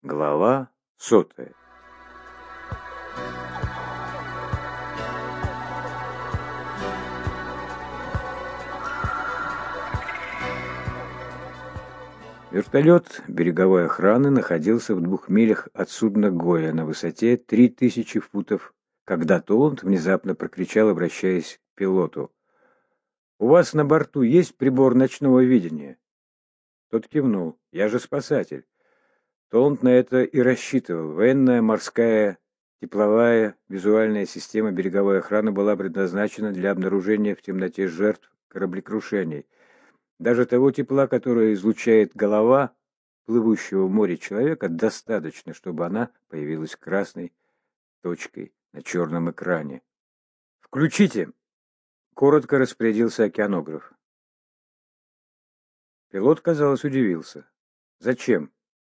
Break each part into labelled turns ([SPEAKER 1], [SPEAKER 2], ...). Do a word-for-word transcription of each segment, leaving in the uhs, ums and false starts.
[SPEAKER 1] Глава сотая. Вертолет береговой охраны находился в двух милях от судна Гоя на высоте три тысячи футов, когда Толланд внезапно прокричал, обращаясь к пилоту: «У вас на борту есть прибор ночного видения?» Тот кивнул. «Я же спасатель». Толланд на это и рассчитывал. Военная морская тепловая визуальная система береговой охраны была предназначена для обнаружения в темноте жертв кораблекрушений. Даже того тепла, которое излучает голова плывущего в море человека, достаточно, чтобы она появилась красной точкой на черном экране. «Включите!» — коротко распорядился океанограф. Пилот, казалось, удивился. «Зачем?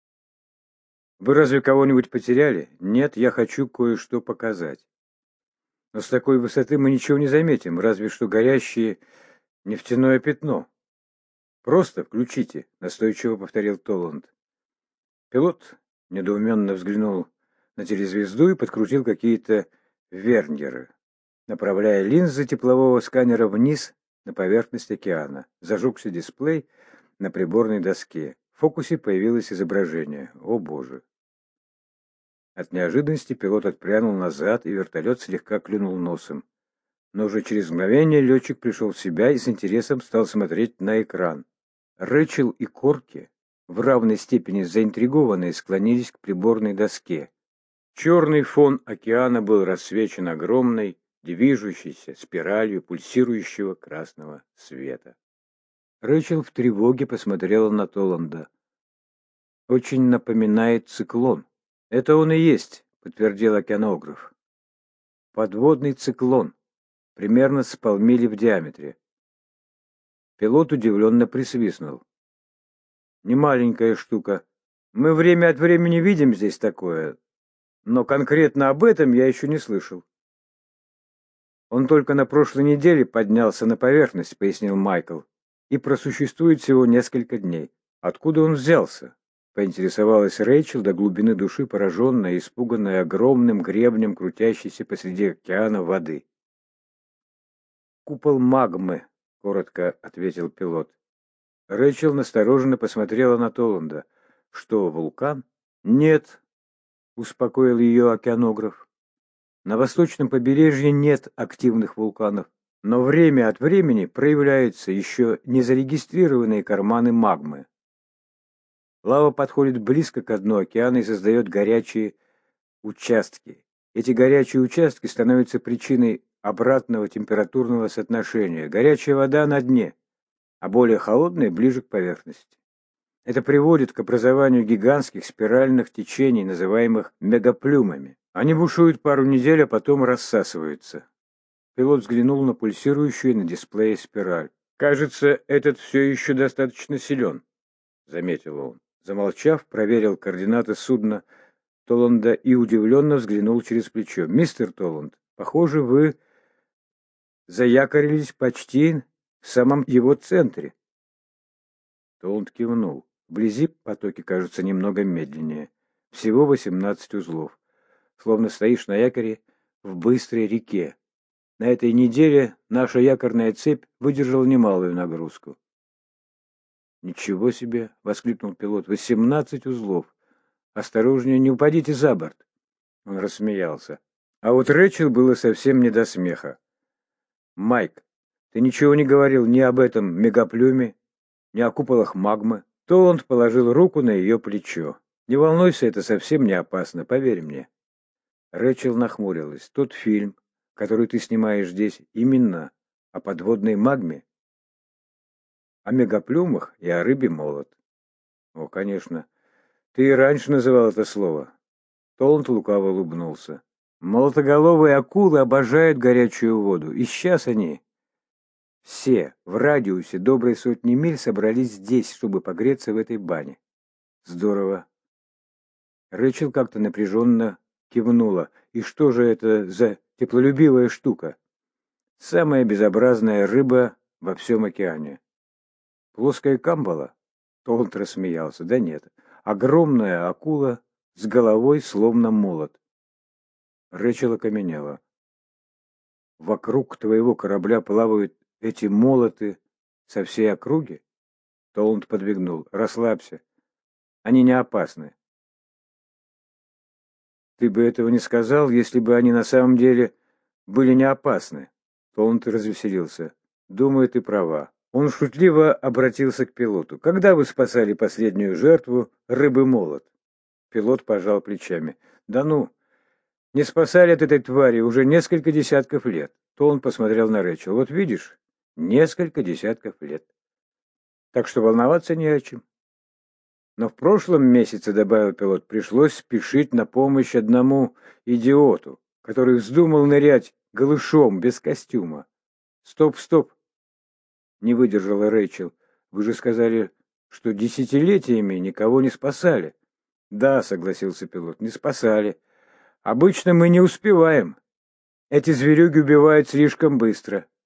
[SPEAKER 1] Вы разве кого-нибудь потеряли?» «Нет, я хочу кое-что показать. Но с такой высоты мы ничего не заметим, разве что горящее нефтяное пятно». «Просто включите», — настойчиво повторил Толланд. Пилот недоуменно взглянул на телезвезду и подкрутил какие-то верньеры, направляя линзы теплового сканера вниз на поверхность океана. Зажегся дисплей на приборной доске. В фокусе появилось изображение. О боже! От неожиданности пилот отпрянул назад, и вертолет слегка клюнул носом. Но уже через мгновение летчик пришел в себя и с интересом стал смотреть на экран. Рэчел и Корки, в равной степени заинтригованные, склонились к приборной доске. Черный фон океана был рассвечен огромной, движущейся спиралью пульсирующего красного света. Рэчел в тревоге посмотрела на Толланда. «Очень напоминает циклон». «Это он и есть», — подтвердил океанограф. «Подводный циклон, примерно с полмили в диаметре». Пилот удивленно присвистнул. «Немаленькая штука. Мы время от времени видим здесь такое, но конкретно об этом я еще не слышал». «Он только на прошлой неделе поднялся на поверхность», — пояснил Майкл, «и просуществует всего несколько дней». «Откуда он взялся?» — поинтересовалась Рэйчел, до глубины души пораженная и испуганная огромным гребнем, крутящейся посреди океана воды. «Купол магмы», — коротко ответил пилот. Рэйчел настороженно посмотрела на Толланда. «Что, вулкан?» «Нет», — успокоил ее океанограф. «На восточном побережье нет активных вулканов, но время от времени проявляются еще незарегистрированные карманы магмы. Лава подходит близко к дну океана и создает горячие участки. Эти горячие участки становятся причиной обратного температурного соотношения. Горячая вода на дне, а более холодная ближе к поверхности. Это приводит к образованию гигантских спиральных течений, называемых мегаплюмами. Они бушуют пару недель, а потом рассасываются». Пилот взглянул на пульсирующую на дисплее спираль. «Кажется, этот все еще достаточно силен», — заметил он. Замолчав, проверил координаты судна Толланда и удивленно взглянул через плечо. «Мистер Толланд, похоже, вы заякорились почти в самом его центре». Толланд кивнул. Вблизи потоки кажутся немного медленнее. Всего восемнадцать узлов. Словно стоишь на якоре в быстрой реке. На этой неделе наша якорная цепь выдержала немалую нагрузку. «Ничего себе!» — воскликнул пилот. «Восемнадцать узлов! Осторожнее, не упадите за борт!» Он рассмеялся. А вот Рэчел было совсем не до смеха. «Майк, ты ничего не говорил ни об этом мегаплюме, ни о куполах магмы». Толланд положил руку на ее плечо. «Не волнуйся, это совсем не опасно, поверь мне». Рэчел нахмурилась. «Тот фильм, который ты снимаешь здесь, именно о подводной магме, о мегаплюмах и о рыбе молот». «О, конечно. Ты и раньше называл это слово». Толланд лукаво улыбнулся. «Молотоголовые акулы обожают горячую воду, и сейчас они все в радиусе доброй сотни миль собрались здесь, чтобы погреться в этой бане». «Здорово». Рэчел как-то напряженно кивнула. «И что же это за теплолюбивая штука?» «Самая безобразная рыба во всем океане». «Плоская камбала?» Толланд рассмеялся. «Да нет, огромная акула с головой словно молот. Рэчел окаменела. Вокруг твоего корабля плавают эти молоты со всей округи? Толланд подмигнул. Расслабься. Они не опасны. Ты бы этого не сказал, если бы они на самом деле были не опасны. Толланд развеселился. Думаю, ты права. Он шутливо обратился к пилоту. Когда вы спасали последнюю жертву, рыбы-молот? Пилот пожал плечами. Да ну, не спасали от этой твари уже несколько десятков лет. Толланд посмотрел на Рэчел. Вот видишь, несколько десятков лет. Так что волноваться не о чем. Но в прошлом месяце, добавил пилот, пришлось спешить на помощь одному идиоту, который вздумал нырять голышом, без костюма. Стоп, стоп, не выдержала Рэйчел. Вы же сказали, что десятилетиями никого не спасали. Да, согласился пилот, не спасали. Обычно мы не успеваем. Эти зверюги убивают слишком быстро.